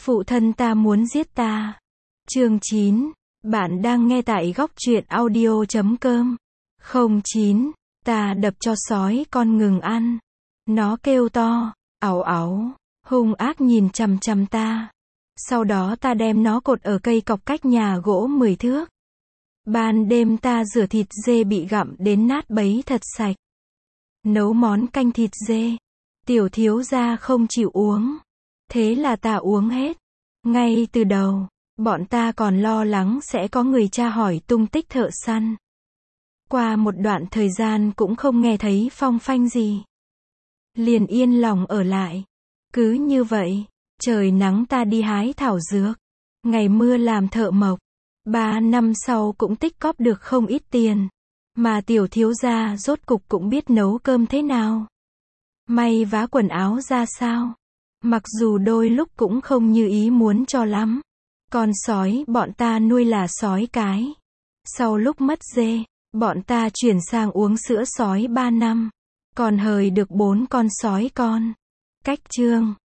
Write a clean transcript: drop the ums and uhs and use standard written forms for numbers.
Phụ thân ta muốn giết ta. Chương 9. Bạn đang nghe tại góc truyện audio.com. 09. Ta đập cho sói con ngừng ăn. Nó kêu to, ảo ảo, hung ác nhìn chằm chằm ta. Sau đó ta đem nó cột ở cây cọc cách nhà gỗ 10 thước. Ban đêm ta rửa thịt dê bị gặm đến nát bấy thật sạch. Nấu món canh thịt dê. Tiểu thiếu gia không chịu uống. Thế là ta uống hết. Ngay từ đầu, bọn ta còn lo lắng sẽ có người tra hỏi tung tích thợ săn. Qua một đoạn thời gian cũng không nghe thấy phong phanh gì. Liền yên lòng ở lại. Cứ như vậy, trời nắng ta đi hái thảo dược. Ngày mưa làm thợ mộc. 3 năm sau cũng tích cóp được không ít tiền. Mà tiểu thiếu gia rốt cục cũng biết nấu cơm thế nào. May vá quần áo ra sao. Mặc dù đôi lúc cũng không như ý muốn cho lắm. Con sói bọn ta nuôi là sói cái. Sau lúc mất dê, bọn ta chuyển sang uống sữa sói 3 năm. Còn hời được 4 con sói con. Cách chương.